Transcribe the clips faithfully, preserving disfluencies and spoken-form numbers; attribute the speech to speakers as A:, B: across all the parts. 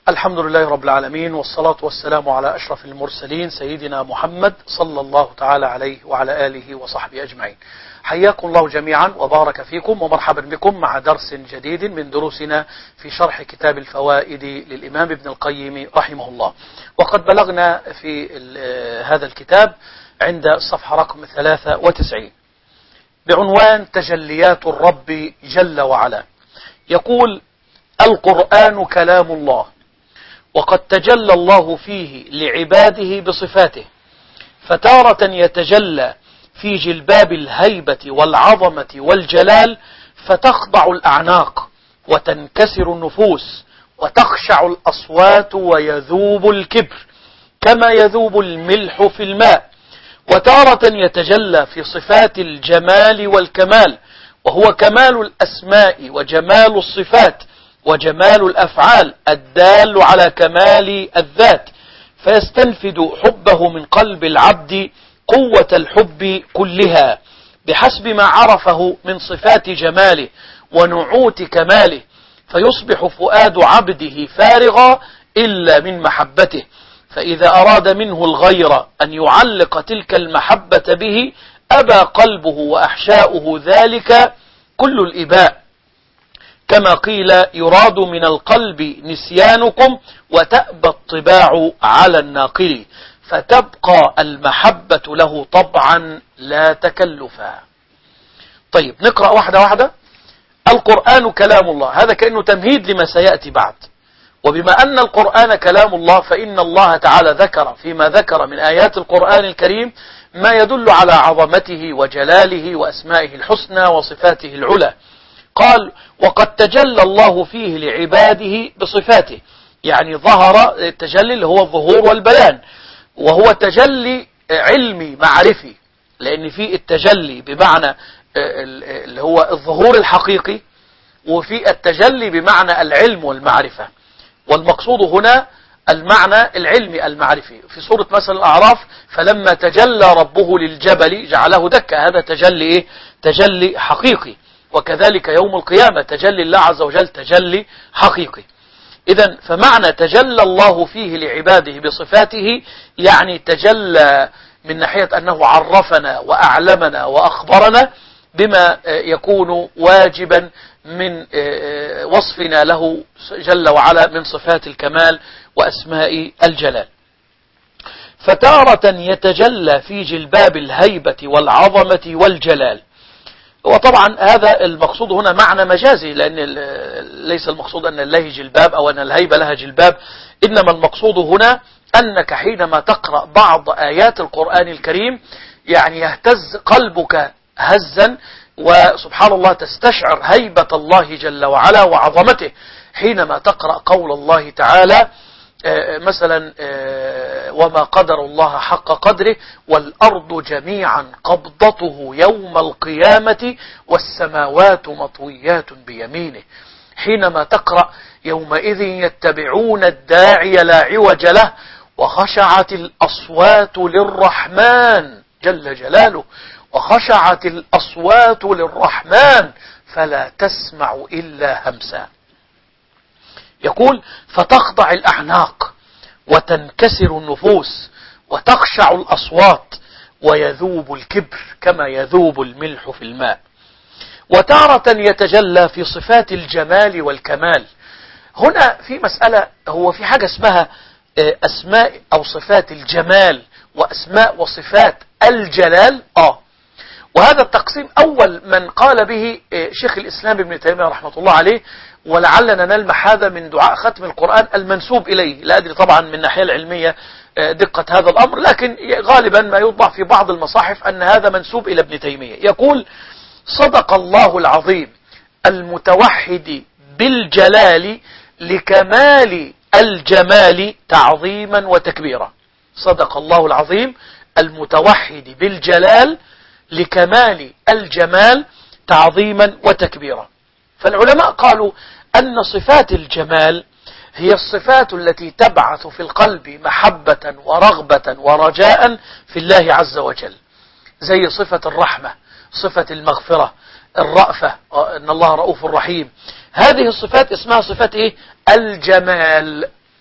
A: الحمد لله رب العالمين، والصلاة والسلام على أشرف المرسلين سيدنا محمد صلى الله تعالى عليه وعلى آله وصحبه أجمعين. حياكم الله جميعا وبارك فيكم ومرحبا بكم مع درس جديد من دروسنا في شرح كتاب الفوائد للإمام ابن القيم رحمه الله. وقد بلغنا في هذا الكتاب عند الصفحة رقم ثلاثة وتسعين بعنوان تجليات الرب جل وعلا. يقول: القرآن كلام الله، وقد تجلى الله فيه لعباده بصفاته، فتارة يتجلى في جلباب الهيبة والعظمة والجلال فتخضع الأعناق وتنكسر النفوس وتخشع الأصوات ويذوب الكبر كما يذوب الملح في الماء. وتارة يتجلى في صفات الجمال والكمال، وهو كمال الأسماء وجمال الصفات وجمال الأفعال الدال على كمال الذات، فيستنفد حبه من قلب العبد قوة الحب كلها بحسب ما عرفه من صفات جماله ونعوت كماله، فيصبح فؤاد عبده فارغا إلا من محبته. فإذا أراد منه الغير أن يعلق تلك المحبة به أبى قلبه وأحشاؤه ذلك كل الإباء، كما قيل: يراد من القلب نسيانكم وتأبى الطباع على الناقل، فتبقى المحبة له طبعا لا تكلفا. طيب، نقرأ واحدة واحدة. القرآن كلام الله، هذا كأنه تمهيد لما سيأتي بعد. وبما أن القرآن كلام الله، فإن الله تعالى ذكر فيما ذكر من آيات القرآن الكريم ما يدل على عظمته وجلاله وأسمائه الحسنى وصفاته العلى. قال: وقد تجلى الله فيه لعباده بصفاته، يعني ظهر التجلي اللي هو الظهور والبيان، وهو تجلي علمي معرفي، لأن في التجلي بمعنى اللي هو الظهور الحقيقي، وفي التجلي بمعنى العلم والمعرفة، والمقصود هنا المعنى العلمي المعرفي. في سورة مثلا الأعراف: فلما تجلى ربه للجبل جعله دكا، هذا تجلي إيه؟ تجلي حقيقي. وكذلك يوم القيامة تجلي الله عز وجل تجلي حقيقي. إذن فمعنى تجلى الله فيه لعباده بصفاته يعني تجلى من ناحية أنه عرفنا وأعلمنا وأخبرنا بما يكون واجبا من وصفنا له جل وعلا من صفات الكمال وأسماء الجلال. فتارة يتجلى في جلباب الهيبة والعظمة والجلال. وطبعا هذا المقصود هنا معنى مجازي، لأن ليس المقصود أن الله جلباب أو أن الهيبة لها جلباب، إنما المقصود هنا أنك حينما تقرأ بعض آيات القرآن الكريم يعني يهتز قلبك هزا، وسبحان الله تستشعر هيبة الله جل وعلا وعظمته حينما تقرأ قول الله تعالى مثلا: وما قدر الله حق قدره والأرض جميعا قبضته يوم القيامة والسماوات مطويات بيمينه. حينما تقرأ: يومئذ يتبعون الداعي لا عوج له وخشعت الأصوات للرحمن جل جلاله، وخشعت الأصوات للرحمن فلا تسمع إلا همسا. يقول: فتخضع الأعناق وتنكسر النفوس وتخشع الأصوات ويذوب الكبر كما يذوب الملح في الماء. وتارة يتجلى في صفات الجمال والكمال. هنا في مسألة، هو في حاجة اسمها أسماء أو صفات الجمال وأسماء وصفات الجلال. آه وهذا التقسيم أول من قال به شيخ الإسلام ابن تيمية رحمة الله عليه، ولعلنا نلمح هذا من دعاء ختم القرآن المنسوب إليه. لا أدري طبعا من الناحية العلمية دقة هذا الأمر، لكن غالبا ما يوضع في بعض المصاحف أن هذا منسوب إلى ابن تيمية. يقول: صدق الله العظيم المتوحد بالجلال لكمال الجمال تعظيما وتكبيرا. صدق الله العظيم المتوحد بالجلال لكمال الجمال تعظيما وتكبيرا. فالعلماء قالوا أن صفات الجمال هي الصفات التي تبعث في القلب محبة ورغبة ورجاء في الله عز وجل، زي صفة الرحمة، صفة المغفرة، الرأفة، إن الله رؤوف رحيم. هذه الصفات اسمها صفات إيه؟ الجمال.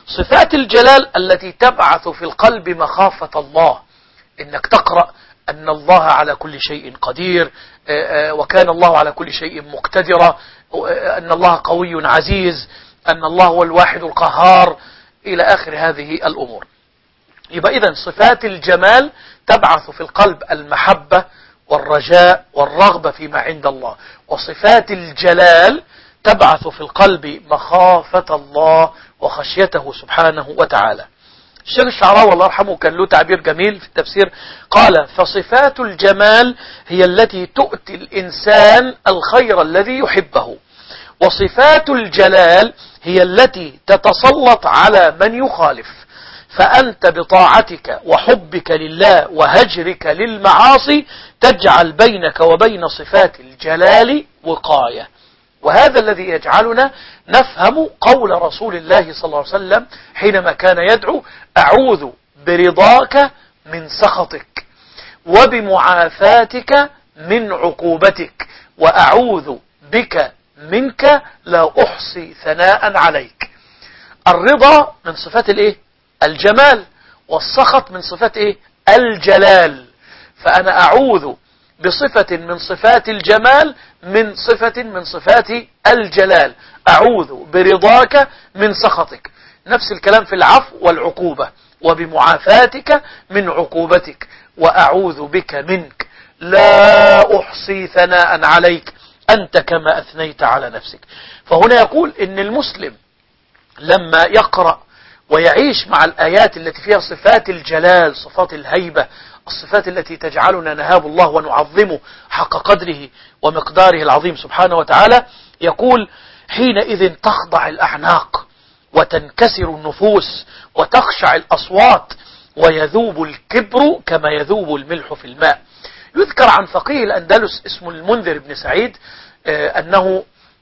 A: صفات الجلال التي تبعث في القلب مخافة الله، إنك تقرأ أن الله على كل شيء قدير، وكان الله على كل شيء مقتدرا، أن الله قوي عزيز، أن الله هو الواحد القهار، إلى آخر هذه الأمور. يبقى إذن صفات الجمال تبعث في القلب المحبة والرجاء والرغبة فيما عند الله، وصفات الجلال تبعث في القلب مخافة الله وخشيته سبحانه وتعالى. الشيخ الشعراوي الله يرحمه كان له تعبير جميل في التفسير، قال: فصفات الجمال هي التي تؤتي الإنسان الخير الذي يحبه، وصفات الجلال هي التي تتسلط على من يخالف، فأنت بطاعتك وحبك لله وهجرك للمعاصي تجعل بينك وبين صفات الجلال وقاية. وهذا الذي يجعلنا نفهم قول رسول الله صلى الله عليه وسلم حينما كان يدعو: أعوذ برضاك من سخطك وبمعافاتك من عقوبتك وأعوذ بك منك لا أحصي ثناء عليك. الرضا من صفات الايه؟ الجمال، والسخط من صفات ايه؟ الجلال. فأنا أعوذ بصفة من صفات الجمال من صفة من صفات الجلال، أعوذ برضاك من سخطك. نفس الكلام في العفو والعقوبة، وبمعافاتك من عقوبتك وأعوذ بك منك لا أحصي ثناء عليك أنت كما أثنيت على نفسك. فهنا يقول إن المسلم لما يقرأ ويعيش مع الآيات التي فيها صفات الجلال، صفات الهيبة، الصفات التي تجعلنا نهاب الله ونعظمه حق قدره ومقداره العظيم سبحانه وتعالى، يقول: حينئذ تخضع الأعناق وتنكسر النفوس وتخشع الأصوات ويذوب الكبر كما يذوب الملح في الماء. يذكر عن فقيه الأندلس اسمه المنذر بن سعيد أنه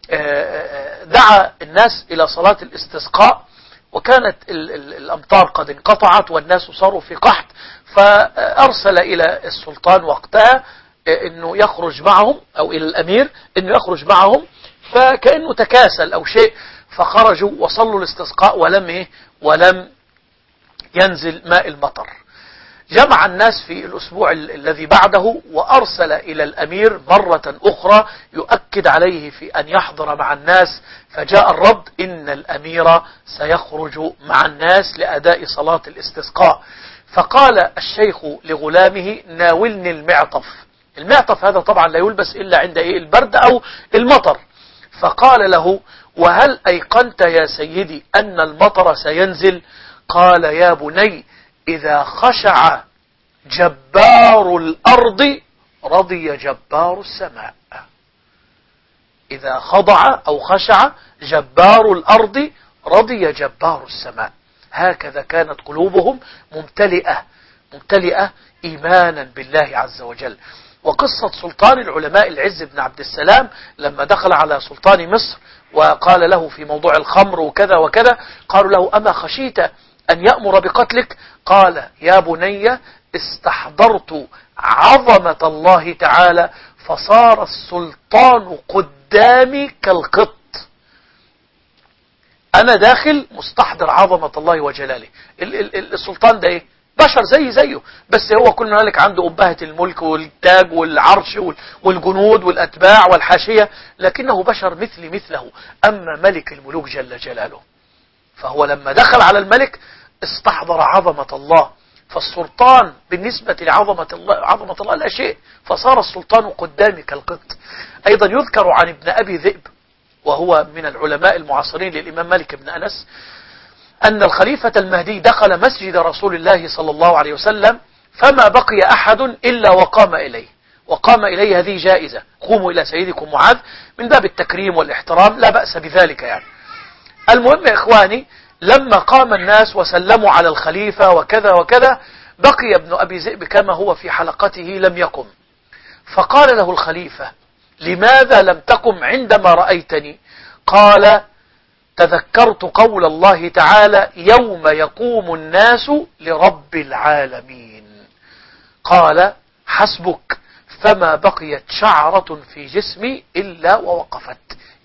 A: دعا الناس إلى صلاة الاستسقاء، وكانت الأمطار قد انقطعت والناس صاروا في قحط، فأرسل إلى السلطان وقتها أنه يخرج معهم، أو إلى الأمير أنه يخرج معهم، فكأنه تكاسل أو شيء، فخرجوا وصلوا الاستسقاء ولم إيه ولم ينزل ماء المطر. جمع الناس في الأسبوع الذي بعده وأرسل إلى الأمير مرة أخرى يؤكد عليه في أن يحضر مع الناس، فجاء الرد: إن الأمير سيخرج مع الناس لأداء صلاة الاستسقاء. فقال الشيخ لغلامه: ناولني المعطف. المعطف هذا طبعا لا يلبس إلا عند إيه؟ البرد أو المطر. فقال له: وهل أيقنت يا سيدي أن المطر سينزل؟ قال: يا بني، إذا خشع جبار الأرض رضي جبار السماء. إذا خضع أو خشع جبار الأرض رضي جبار السماء. هكذا كانت قلوبهم ممتلئة ممتلئة إيمانا بالله عز وجل. وقصة سلطان العلماء العز بن عبد السلام لما دخل على سلطان مصر وقال له في موضوع الخمر وكذا وكذا، قالوا له: أما خشيت أن يأمر بقتلك؟ قال: يا بني، استحضرت عظمة الله تعالى فصار السلطان قدامي كالقط. أنا داخل مستحضر عظمة الله وجلاله. السلطان ده إيه؟ بشر زي زيه، بس هو كل مالك عنده أبهة الملك والتاج والعرش والجنود والأتباع والحاشية، لكنه بشر مثلي مثله. أما ملك الملوك جل جلاله، فهو لما دخل على الملك استحضر عظمة الله، فالسلطان بالنسبة لعظمة الله عظمة الله لا شيء، فصار السلطان قدامي كالقط. أيضا يذكر عن ابن أبي ذئب، وهو من العلماء المعاصرين للإمام مالك بن أنس، أن الخليفة المهدي دخل مسجد رسول الله صلى الله عليه وسلم فما بقي أحد إلا وقام إليه. وقام إليه هذه جائزة: قوموا إلى سيدكم معاذ، من باب التكريم والاحترام، لا بأس بذلك يعني. المهم يا إخواني، لما قام الناس وسلموا على الخليفة وكذا وكذا، بقي ابن أبي ذئب كما هو في حلقته لم يقم. فقال له الخليفة: لماذا لم تقم عندما رأيتني؟ قال: تذكرت قول الله تعالى: يوم يقوم الناس لرب العالمين. قال: حسبك، فما بقيت شعرة في جسمي إلا ووقفت.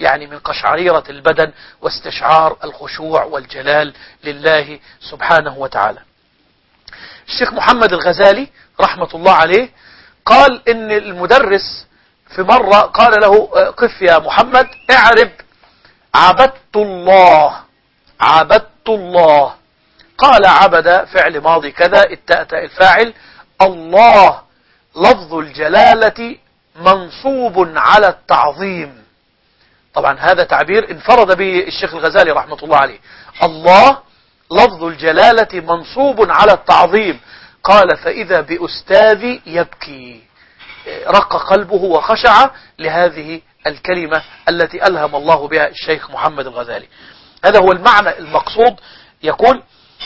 A: يعني من قشعريرة البدن واستشعار الخشوع والجلال لله سبحانه وتعالى. الشيخ محمد الغزالي رحمة الله عليه قال إن المدرس في مرة قال له قف يا محمد اعرب عبدت الله. عبدت الله. قال عبد فعل ماضي كذا، التاء الفاعل، الله لفظ الجلالة منصوب على التعظيم. طبعا هذا تعبير انفرد به الشيخ الغزالي رحمة الله عليه. الله لفظ الجلالة منصوب على التعظيم. قال فإذا بأستاذي يبكي، رق قلبه وخشع لهذه الكلمة التي ألهم الله بها الشيخ محمد الغزالي. هذا هو المعنى المقصود. يقول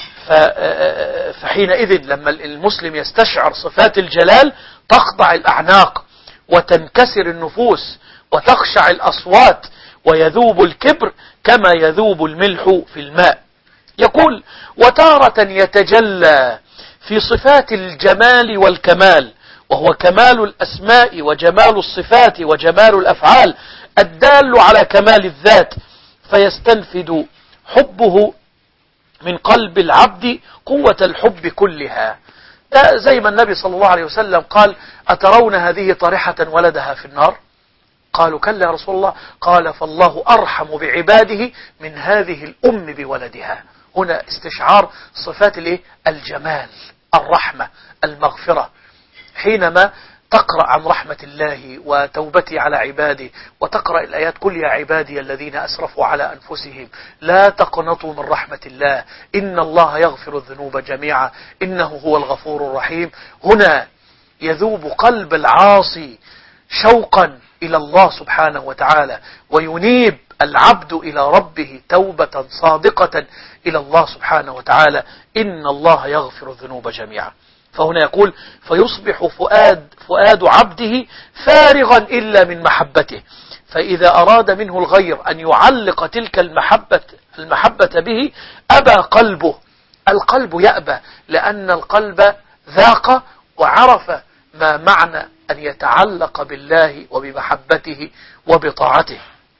A: فحينئذ لما المسلم يستشعر صفات الجلال تخضع الأعناق وتنكسر النفوس وتخشع الأصوات ويذوب الكبر كما يذوب الملح في الماء. يقول وتارة يتجلى في صفات الجمال والكمال، وهو كمال الأسماء وجمال الصفات وجمال الأفعال الدال على كمال الذات، فيستنفد حبه من قلب العبد قوة الحب كلها. ده زي ما النبي صلى الله عليه وسلم قال أترون هذه طارحة ولدها في النار؟ قالوا كلا يا رسول الله. قال فالله أرحم بعباده من هذه الأم بولدها. هنا استشعار صفات الايه؟ الجمال، الرحمة، المغفرة. حينما تقرأ عن رحمة الله وتوبتي على عباده وتقرأ الآيات قل يا عبادي الذين أسرفوا على أنفسهم لا تقنطوا من رحمة الله إن الله يغفر الذنوب جميعا إنه هو الغفور الرحيم. هنا يذوب قلب العاصي شوقا إلى الله سبحانه وتعالى، وينيب العبد إلى ربه توبة صادقة إلى الله سبحانه وتعالى إن الله يغفر الذنوب جميعا. فهنا يقول فيصبح فؤاد, فؤاد عبده فارغا إلا من محبته، فإذا أراد منه الغير أن يعلق تلك المحبة, المحبة به أبى قلبه. القلب يأبى لأن القلب ذاق وعرف ما معنى أن يتعلق بالله وبمحبته وبطاعته.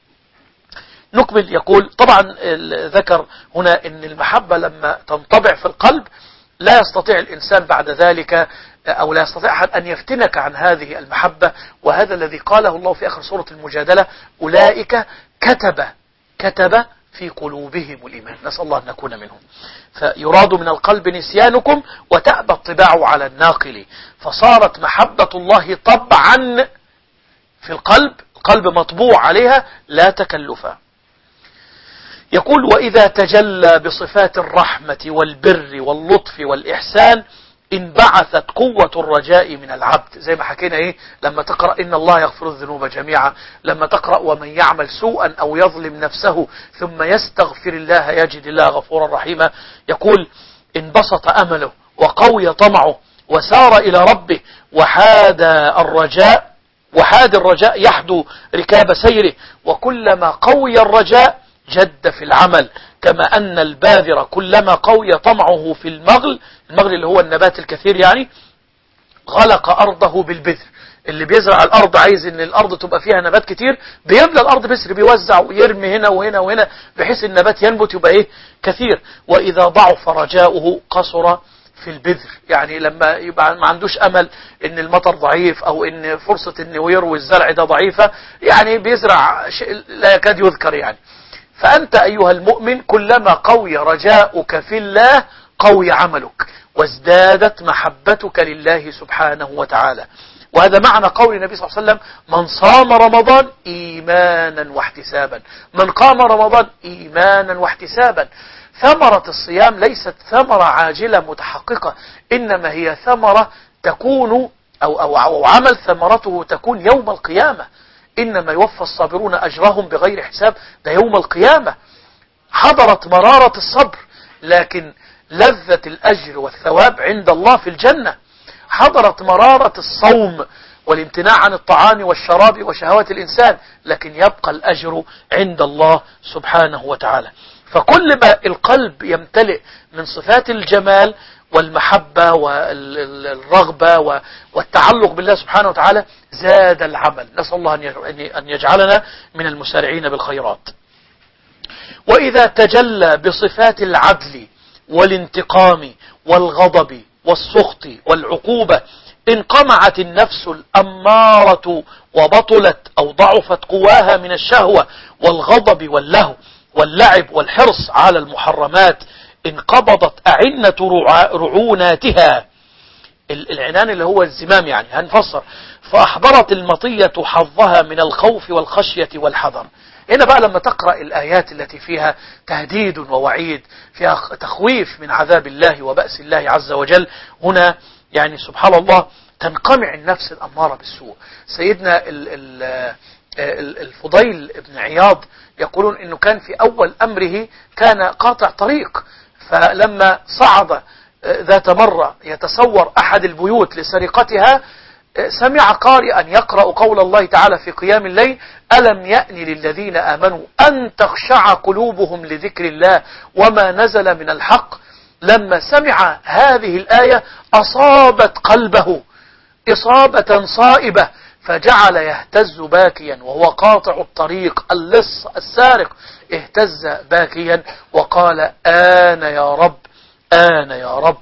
A: نكمل. يقول طبعا ذكر هنا أن المحبة لما تنطبع في القلب لا يستطيع الإنسان بعد ذلك أو لا يستطيع أحد أن يفتنك عن هذه المحبة، وهذا الذي قاله الله في آخر سورة المجادلة أولئك كتب كتب في قلوبهم الإيمان. نسأل الله أن نكون منهم. فيراد من القلب نسيانكم وتأبى الطباع على الناقل، فصارت محبة الله طبعا في القلب، القلب مطبوع عليها لا تكلفا. يقول وإذا تجلى بصفات الرحمة والبر واللطف والإحسان انبعثت قوة الرجاء من العبد. زي ما حكينا ايه لما تقرأ إن الله يغفر الذنوب جميعا، لما تقرأ ومن يعمل سوءا أو يظلم نفسه ثم يستغفر الله يجد الله غفورا رحيما. يقول انبسط أمله وقوي طمعه وسار إلى ربه وحاد الرجاء وحاد الرجاء يحدو ركاب سيره، وكلما قوي الرجاء جد في العمل، كما أن الباذر كلما قوي طمعه في المغل، المغل اللي هو النبات الكثير يعني، غلق أرضه بالبذر. اللي بيزرع الأرض عايز ان الأرض تبقى فيها نبات كتير، بيملى الأرض بذر، بيوزع ويرمي هنا وهنا وهنا بحيث النبات ينبت يبقى ايه كثير. وإذا ضعف رجاؤه قصر في البذر، يعني لما يبقى ما عندوش أمل ان المطر ضعيف او ان فرصة انه يروي الزرع ده ضعيفة، يعني بيزرع شيء لا يكاد يذكر يعني. فأنت أيها المؤمن كلما قوي رجاؤك في الله قوي عملك وازدادت محبتك لله سبحانه وتعالى. وهذا معنى قول النبي صلى الله عليه وسلم من صام رمضان إيمانا واحتسابا، من قام رمضان إيمانا واحتسابا. ثمرة الصيام ليست ثمرة عاجلة متحققة، إنما هي ثمرة تكون أو, أو, أو عمل ثمرته تكون يوم القيامة. إنما يوفى الصابرون أجرهم بغير حساب، ده يوم القيامة. حضرت مرارة الصبر لكن لذة الأجر والثواب عند الله في الجنة. حضرت مرارة الصوم والامتناع عن الطعام والشراب وشهوات الإنسان، لكن يبقى الأجر عند الله سبحانه وتعالى. فكل ما القلب يمتلئ من صفات الجمال والمحبة والرغبة والتعلق بالله سبحانه وتعالى زاد العمل. نسأل الله أن يجعلنا من المسارعين بالخيرات. وإذا تجلى بصفات العدل والانتقام والغضب والسخط والعقوبة انقمعت النفس الأمارة وبطلت أو ضعفت قواها من الشهوة والغضب واللهو واللعب والحرص على المحرمات، انقبضت أعنة رعوناتها، العنان اللي هو الزمام يعني هنفسر، فأحضرت المطية حظها من الخوف والخشية والحذر. هنا بقى لما تقرأ الآيات التي فيها تهديد ووعيد، فيها تخويف من عذاب الله وبأس الله عز وجل، هنا يعني سبحان الله تنقمع النفس الأمارة بالسوء. سيدنا الفضيل بن عياض يقولون انه كان في اول امره كان قاطع طريق، فلما صعد ذات مرة يتصور احد البيوت لسرقتها سمع قارئا يقرأ قول الله تعالى في قيام الليل: ألم يأن للذين آمنوا أن تخشع قلوبهم لذكر الله وما نزل من الحق. لما سمع هذه الآية أصابت قلبه إصابة صائبة، فجعل يهتز باكيا وهو قاطع الطريق، اللص السارق اهتز باكيا وقال: آن يا رب، آن يا رب.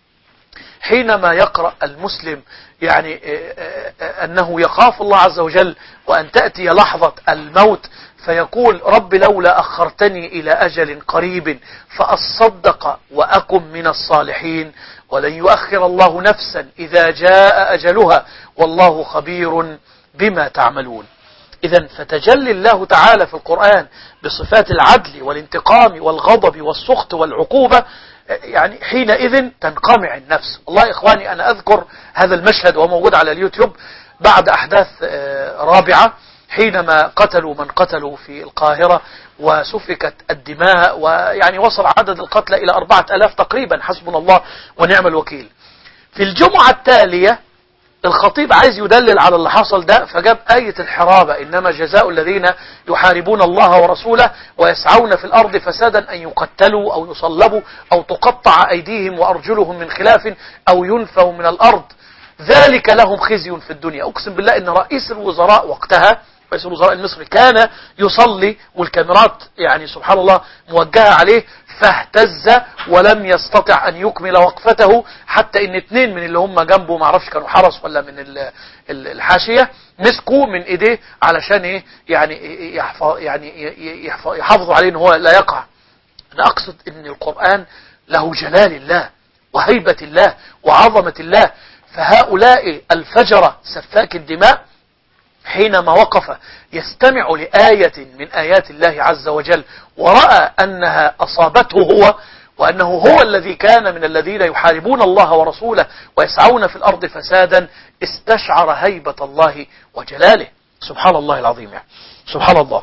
A: حينما يقرأ المسلم يعني أنه يخاف الله عز وجل وأن تأتي لحظة الموت فيقول: رب لولا أخرتني إلى أجل قريب فأصدق وأكن من الصالحين، ولن يؤخر الله نفسا إذا جاء أجلها والله خبير بما تعملون. إذن فتجلي الله تعالى في القرآن بصفات العدل والانتقام والغضب والسخط والعقوبة، يعني حينئذ تنقمع النفس. والله إخواني أنا أذكر هذا المشهد وهو موجود على اليوتيوب بعد أحداث رابعة، حينما قتلوا من قتلوا في القاهرة وسفكت الدماء، ويعني وصل عدد القتلى إلى أربعة ألاف تقريبا، حسبنا الله ونعم الوكيل. في الجمعة التالية الخطيب عايز يدلل على اللي حصل ده، فجاب آية الحرابة: إنما جزاء الذين يحاربون الله ورسوله ويسعون في الأرض فسادا أن يقتلوا أو يصلبوا أو تقطع أيديهم وأرجلهم من خلاف أو ينفوا من الأرض ذلك لهم خزي في الدنيا. أقسم بالله إن رئيس الوزراء وقتها، رئيس الوزراء المصري، كان يصلي والكاميرات يعني سبحان الله موجهة عليه، فاهتز ولم يستطع أن يكمل وقفته، حتى إن اتنين من اللي هم جنبه معرفش كانوا حرس ولا من الحاشية مسكوه من إيديه علشان إيه يعني يحفظ يعني يحافظوا عليه إن هو لا يقع. أنا أقصد إن القرآن له جلال الله وهيبة الله وعظمة الله، فهؤلاء الفجرة سفاك الدماء حينما وقف يستمع لآية من آيات الله عز وجل ورأى أنها أصابته هو، وأنه هو الذي كان من الذين يحاربون الله ورسوله ويسعون في الأرض فسادا، استشعر هيبة الله وجلاله. سبحان الله العظيم يعني. سبحان الله.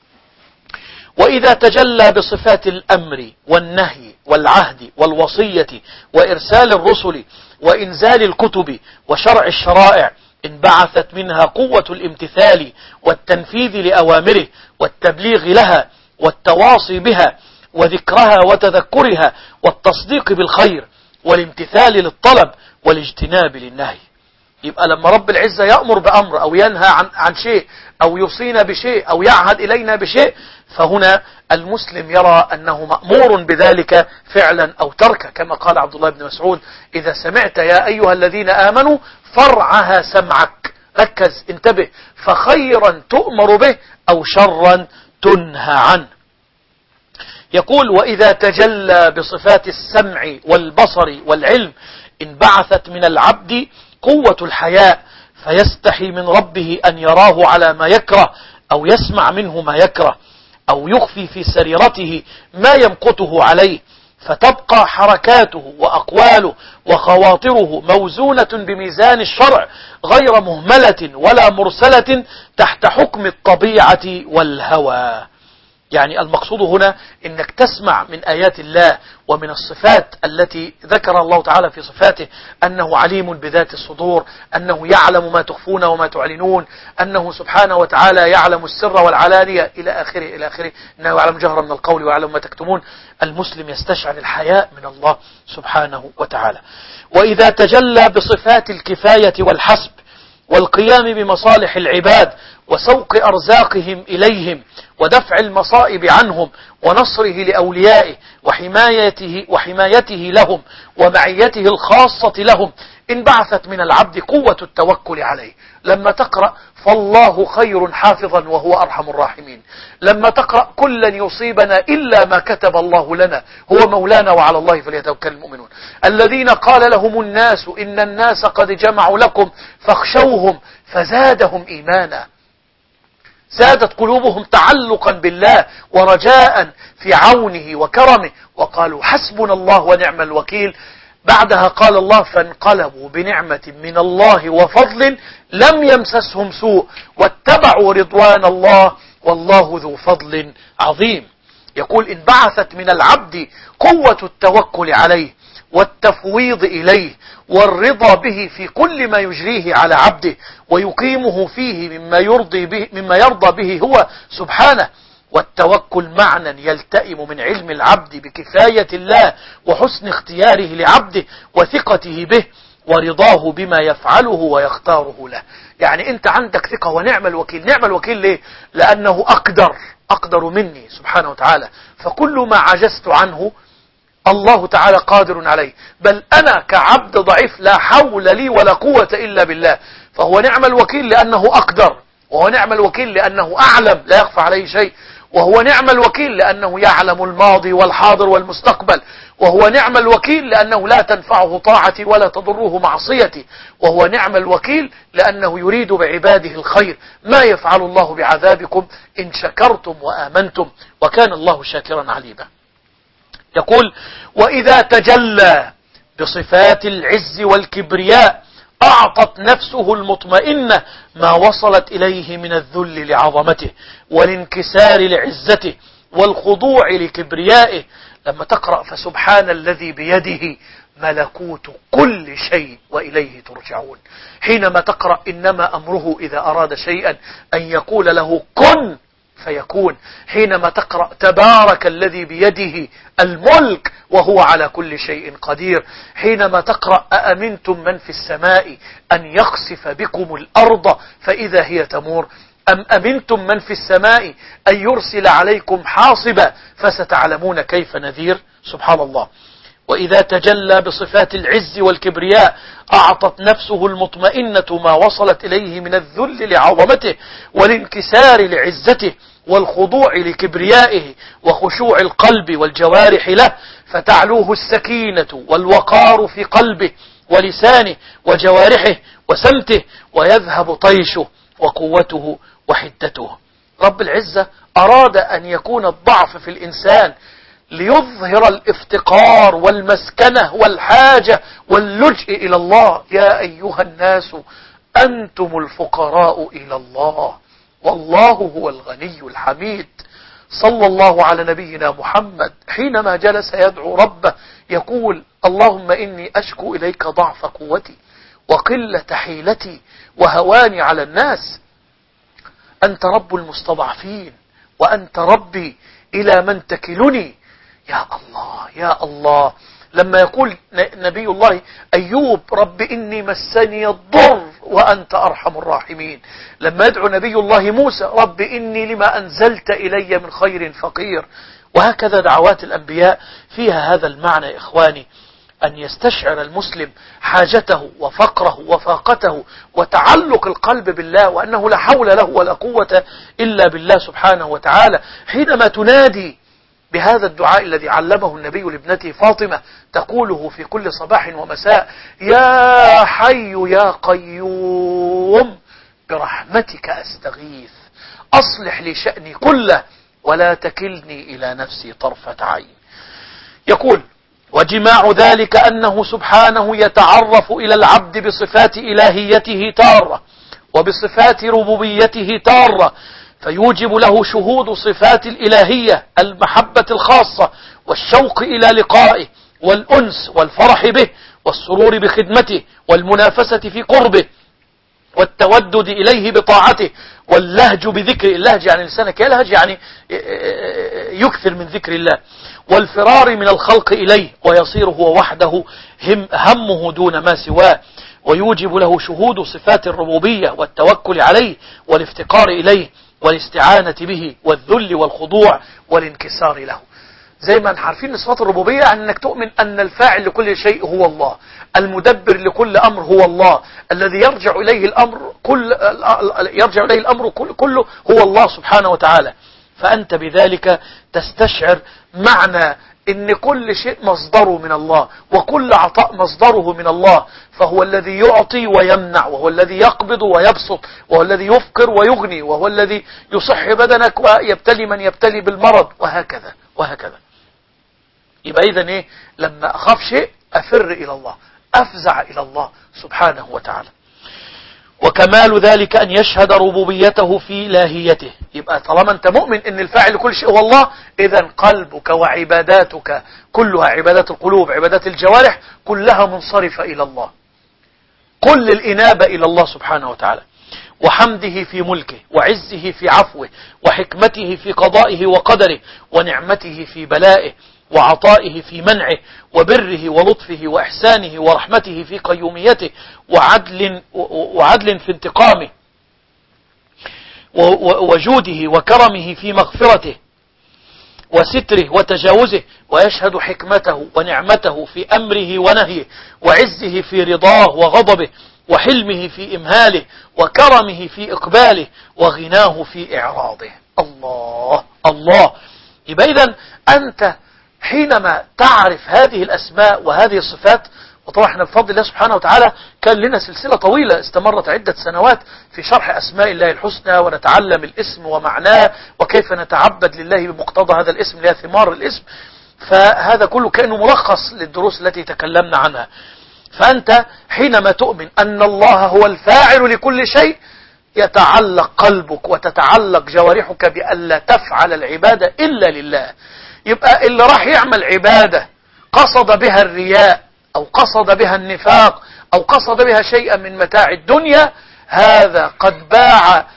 A: وإذا تجلى بصفات الأمر والنهي والعهد والوصية وإرسال الرسل وإنزال الكتب وشرع الشرائع، انبعثت منها قوة الامتثال والتنفيذ لأوامره والتبليغ لها والتواصي بها وذكرها وتذكرها والتصديق بالخير والامتثال للطلب والاجتناب للنهي. يبقى لما رب العزة يأمر بأمر أو ينهى عن, عن شيء أو يوصينا بشيء أو يعهد إلينا بشيء، فهنا المسلم يرى أنه مأمور بذلك فعلا أو تركا، كما قال عبد الله بن مسعود: إذا سمعت يا أيها الذين آمنوا فارعها سمعك، ركز انتبه، فخيرا تؤمر به أو شرا تنهى عنه. يقول: وإذا تجلى بصفات السمع والبصر والعلم، انبعثت من العبد قوة الحياء، فيستحي من ربه أن يراه على ما يكره أو يسمع منه ما يكره أو يخفي في سريرته ما يمقته عليه، فتبقى حركاته وأقواله وخواطره موزونة بميزان الشرع غير مهملة ولا مرسلة تحت حكم الطبيعة والهوى. يعني المقصود هنا انك تسمع من آيات الله ومن الصفات التي ذكر الله تعالى في صفاته، أنه عليم بذات الصدور، أنه يعلم ما تخفون وما تعلنون، أنه سبحانه وتعالى يعلم السر والعلانية إلى آخره إلى آخره، أنه يعلم جهرا من القول ويعلم ما تكتمون. المسلم يستشعر الحياء من الله سبحانه وتعالى. وإذا تجلى بصفات الكفاية والحسب والقيام بمصالح العباد وسوق أرزاقهم إليهم ودفع المصائب عنهم ونصره لأوليائه وحمايته, وحمايته لهم ومعيته الخاصة لهم، انبعثت من العبد قوة التوكل عليه. لما تقرأ فالله خير حافظا وهو أرحم الراحمين، لما تقرأ كل لن يصيبنا إلا ما كتب الله لنا هو مولانا وعلى الله فليتوكل المؤمنون، الذين قال لهم الناس إن الناس قد جمعوا لكم فاخشوهم فزادهم إيمانا، زادت قلوبهم تعلقا بالله ورجاء في عونه وكرمه، وقالوا حسبنا الله ونعم الوكيل. بعدها قال الله فانقلبوا بنعمة من الله وفضل لم يمسسهم سوء واتبعوا رضوان الله والله ذو فضل عظيم. يقول انبعثت من العبد قوة التوكل عليه والتفويض إليه والرضا به في كل ما يجريه على عبده ويقيمه فيه مما يرضي به مما يرضى به هو سبحانه. والتوكل معنى يلتئم من علم العبد بكفاية الله وحسن اختياره لعبده وثقته به ورضاه بما يفعله ويختاره له. يعني انت عندك ثقة ونعم الوكيل. نعم الوكيل ليه؟ لأنه أقدر أقدر مني سبحانه وتعالى، فكل ما عجزت عنه الله تعالى قادر عليه، بل أنا كعبد ضعيف لا حول لي ولا قوة إلا بالله، فهو نعم الوكيل لأنه أقدر، وهو نعم الوكيل لأنه أعلم لا يخفى عليه شيء، وهو نعم الوكيل لأنه يعلم الماضي والحاضر والمستقبل، وهو نعم الوكيل لأنه لا تنفعه طاعتي ولا تضره معصيتي، وهو نعم الوكيل لأنه يريد بعباده الخير. ما يفعل الله بعذابكم إن شكرتم وآمنتم وكان الله شاكرا عليما. يقول وإذا تجلى بصفات العز والكبرياء أعطت نفسه المطمئنة ما وصلت إليه من الذل لعظمته والانكسار لعزته والخضوع لكبريائه. لما تقرأ فسبحان الذي بيده ملكوت كل شيء وإليه ترجعون، حينما تقرأ إنما أمره إذا أراد شيئا أن يقول له كن فيكون، حينما تقرأ تبارك الذي بيده الملك وهو على كل شيء قدير، حينما تقرأ أأمنتم من في السماء أن يخسف بكم الأرض فإذا هي تمور أم أمنتم من في السماء أن يرسل عليكم حاصبا فستعلمون كيف نذير. سبحان الله. وإذا تجلى بصفات العز والكبرياء أعطت نفسه المطمئنة ما وصلت إليه من الذل لعظمته والانكسار لعزته والخضوع لكبريائه وخشوع القلب والجوارح له، فتعلوه السكينة والوقار في قلبه ولسانه وجوارحه وسمته ويذهب طيشه وقوته وحدته. رب العزة أراد أن يكون الضعف في الإنسان ليظهر الافتقار والمسكنة والحاجة واللجئ إلى الله. يا أيها الناس أنتم الفقراء إلى الله والله هو الغني الحميد. صلى الله على نبينا محمد حينما جلس يدعو ربه يقول اللهم إني أشكو إليك ضعف قوتي وقلة حيلتي وهواني على الناس، أنت رب المستضعفين وأنت ربي إلى من تكلني. يا الله يا الله. لما يقول نبي الله أيوب رب إني مسني الضر وأنت أرحم الراحمين، لما يدعو نبي الله موسى رب إني لما أنزلت إلي من خير فقير. وهكذا دعوات الأنبياء فيها هذا المعنى يا إخواني، أن يستشعر المسلم حاجته وفقره وفاقته وتعلق القلب بالله وأنه لا حول له ولا قوة إلا بالله سبحانه وتعالى. حينما تنادي بهذا الدعاء الذي علمه النبي لابنته فاطمة تقوله في كل صباح ومساء يا حي يا قيوم برحمتك أستغيث أصلح لي شأني كله ولا تكلني إلى نفسي طرفة عين. يقول وجماع ذلك أنه سبحانه يتعرف إلى العبد بصفات إلهيته تارة وبصفات ربوبيته تارة، فيوجب له شهود صفات الإلهية، المحبة الخاصة والشوق إلى لقائه والأنس والفرح به والسرور بخدمته والمنافسة في قربه والتودد إليه بطاعته واللهج بذكر اللهج، يعني لسانك يلهج يعني يكثر من ذكر الله، والفرار من الخلق إليه ويصير هو وحده هم همه دون ما سواه. ويوجب له شهود صفات الربوبية والتوكل عليه والافتقار إليه والاستعانة به والذل والخضوع والانكسار له. زي ما عارفين صفات الربوبية يعني أنك تؤمن أن الفاعل لكل شيء هو الله، المدبر لكل أمر هو الله، الذي يرجع إليه الأمر كل يرجع إليه الأمر كله هو الله سبحانه وتعالى. فأنت بذلك تستشعر معنى إن كل شيء مصدره من الله، وكل عطاء مصدره من الله، فهو الذي يعطي ويمنع، وهو الذي يقبض ويبسط، وهو الذي يفقر ويغني، وهو الذي يصح بدنك ويبتلي من يبتلي بالمرض، وهكذا وهكذا. يبقى إذن إيه؟ لما أخاف شيء أفر إلى الله، أفزع إلى الله سبحانه وتعالى. وكمال ذلك أن يشهد ربوبيته في إلهيته. يبقى طالما أنت مؤمن أن الفاعل لكل شيء هو الله، إذن قلبك وعباداتك كلها، عبادات القلوب عبادات الجوارح كلها منصرفة إلى الله، كل الإنابة إلى الله سبحانه وتعالى، وحمده في ملكه وعزه في عفوه وحكمته في قضائه وقدره ونعمته في بلائه وعطائه في منعه وبره ولطفه وإحسانه ورحمته في قيوميته وعدل, وعدل في انتقامه وجوده وكرمه في مغفرته وستره وتجاوزه. ويشهد حكمته ونعمته في أمره ونهيه وعزه في رضاه وغضبه وحلمه في إمهاله وكرمه في إقباله وغناه في إعراضه. الله الله. يبقى إذن أنت حينما تعرف هذه الأسماء وهذه الصفات، وطبعا احنا بفضل الله سبحانه وتعالى كان لنا سلسلة طويلة استمرت عدة سنوات في شرح أسماء الله الحسنى، ونتعلم الاسم ومعناه وكيف نتعبد لله بمقتضى هذا الاسم اللي هي ثمار الاسم. فهذا كله كأنه ملخص للدروس التي تكلمنا عنها. فأنت حينما تؤمن أن الله هو الفاعل لكل شيء، يتعلق قلبك وتتعلق جوارحك بألا تفعل العبادة إلا لله. يبقى اللي راح يعمل عبادة قصد بها الرياء أو قصد بها النفاق أو قصد بها شيئا من متاع الدنيا، هذا قد باع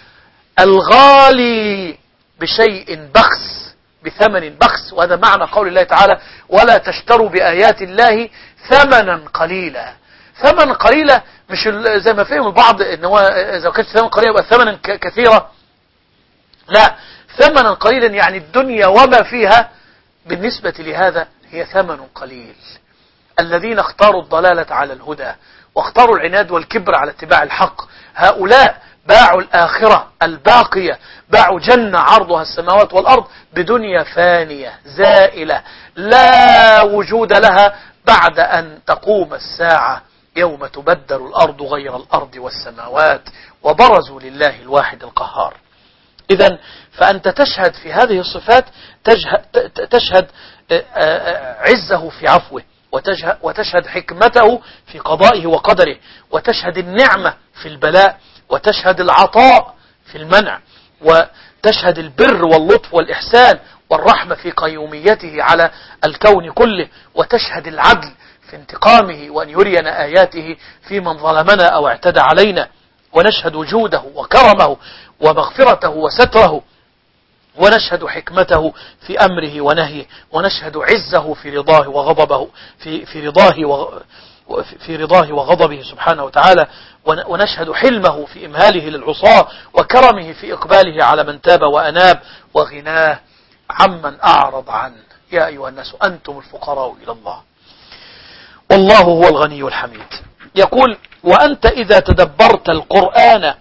A: الغالي بشيء بخس بثمن بخس. وهذا معنى قول الله تعالى: ولا تشتروا بآيات الله ثمنا قليلا. ثمن قليلا مش زي ما فهم البعض ان هو اذا كانت ثمن قليلا يبقى ثمنا كثيرا، لا، ثمنا قليلا يعني الدنيا وما فيها بالنسبة لهذا هي ثمن قليل. الذين اختاروا الضلالة على الهدى واختاروا العناد والكبر على اتباع الحق، هؤلاء باعوا الآخرة الباقية، باعوا جنة عرضها السماوات والأرض بدنيا فانية زائلة لا وجود لها بعد أن تقوم الساعة يوم تبدل الأرض غير الأرض والسماوات وبرزوا لله الواحد القهار. إذن فأنت تشهد في هذه الصفات، تشهد عزه في عفوه، وتشهد حكمته في قضائه وقدره، وتشهد النعمة في البلاء، وتشهد العطاء في المنع، وتشهد البر واللطف والإحسان والرحمة في قيوميته على الكون كله، وتشهد العدل في انتقامه وأن يرينا آياته في من ظلمنا أو اعتدى علينا، ونشهد وجوده وكرمه ومغفرته وستره، ونشهد حكمته في أمره ونهيه، ونشهد عزه في رضاه وغضبه في في رضاه في رضاه وغضبه سبحانه وتعالى، ونشهد حلمه في إمهاله للعصاة وكرمه في إقباله على من تاب وأناب، وغناه عمن أعرض عنه. يا أيها الناس أنتم الفقراء إلى الله والله هو الغني الحميد. يقول: وأنت إذا تدبرت القرآن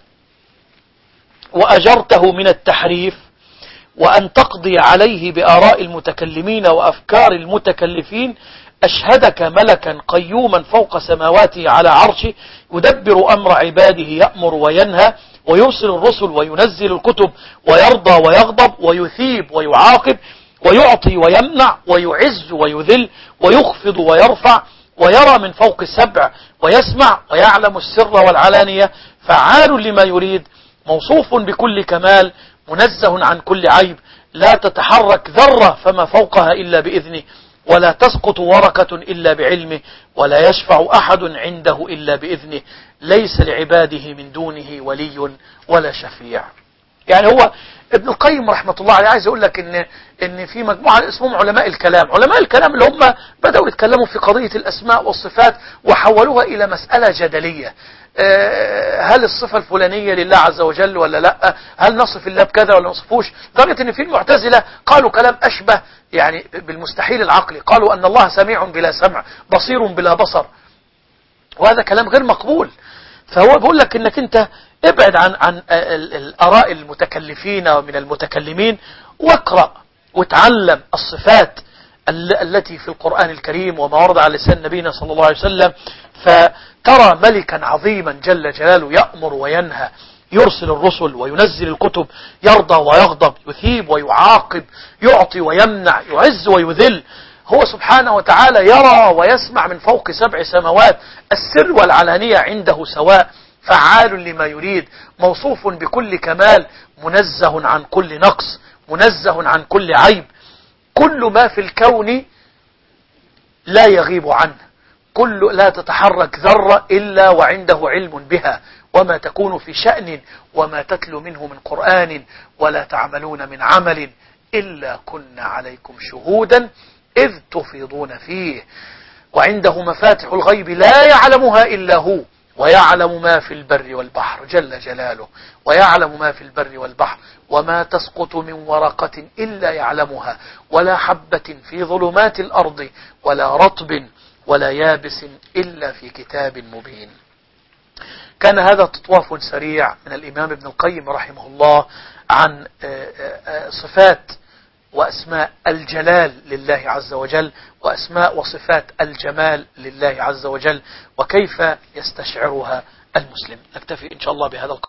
A: وأجرته من التحريف وأن تقضي عليه بآراء المتكلمين وأفكار المتكلفين، أشهدك ملكا قيوما فوق سماواته على عرشه يدبر أمر عباده، يأمر وينهى ويرسل الرسل وينزل الكتب ويرضى ويغضب ويثيب ويعاقب ويعطي ويمنع ويعز ويذل ويخفض ويرفع ويرى من فوق السبع ويسمع ويعلم السر والعلانية، فعال لما يريد، موصوف بكل كمال، منزه عن كل عيب، لا تتحرك ذرة فما فوقها إلا بإذنه، ولا تسقط ورقة إلا بعلمه، ولا يشفع أحد عنده إلا بإذنه، ليس لعباده من دونه ولي ولا شفيع. يعني هو ابن القيم رحمة الله عليه عايز يقول لك ان ان في مجموعة اسمهم علماء الكلام. علماء الكلام اللي هم بدأوا يتكلموا في قضية الأسماء والصفات وحولوها إلى مسألة جدلية. هل الصفة الفلانية لله عز وجل ولا لا؟ هل نصف الله بكذا ولا نصفوش؟ لدرجة ان في المعتزلة قالوا كلام أشبه يعني بالمستحيل العقلي، قالوا أن الله سميع بلا سمع، بصير بلا بصر، وهذا كلام غير مقبول. فهو بيقول لك انك انت ابعد عن عن الآراء المتكلفين ومن المتكلمين، واقرأ وتعلم الصفات التي في القرآن الكريم وما ورد على لسان نبينا صلى الله عليه وسلم، فترى ملكا عظيما جل جلاله يأمر وينهى، يرسل الرسل وينزل الكتب، يرضى ويغضب، يثيب ويعاقب، يعطي ويمنع، يعز ويذل. هو سبحانه وتعالى يرى ويسمع من فوق سبع سماوات، السر والعلانية عنده سواء، فعال لما يريد، موصوف بكل كمال، منزه عن كل نقص، منزه عن كل عيب. كل ما في الكون لا يغيب عنه، كل لا تتحرك ذرة إلا وعنده علم بها، وما تكون في شأن وما تتلو منه من قرآن ولا تعملون من عمل إلا كنا عليكم شهودا إذ تفيضون فيه، وعنده مفاتح الغيب لا يعلمها إلا هو، ويعلم ما في البر والبحر جل جلاله، ويعلم ما في البر والبحر، وما تسقط من ورقة إلا يعلمها، ولا حبة في ظلمات الأرض ولا رطب ولا يابس إلا في كتاب مبين. كان هذا تطواف سريع من الإمام ابن القيم رحمه الله عن صفات وأسماء الجلال لله عز وجل، وأسماء وصفات الجمال لله عز وجل، وكيف يستشعرها المسلم. نكتفي إن شاء الله بهذا القدر.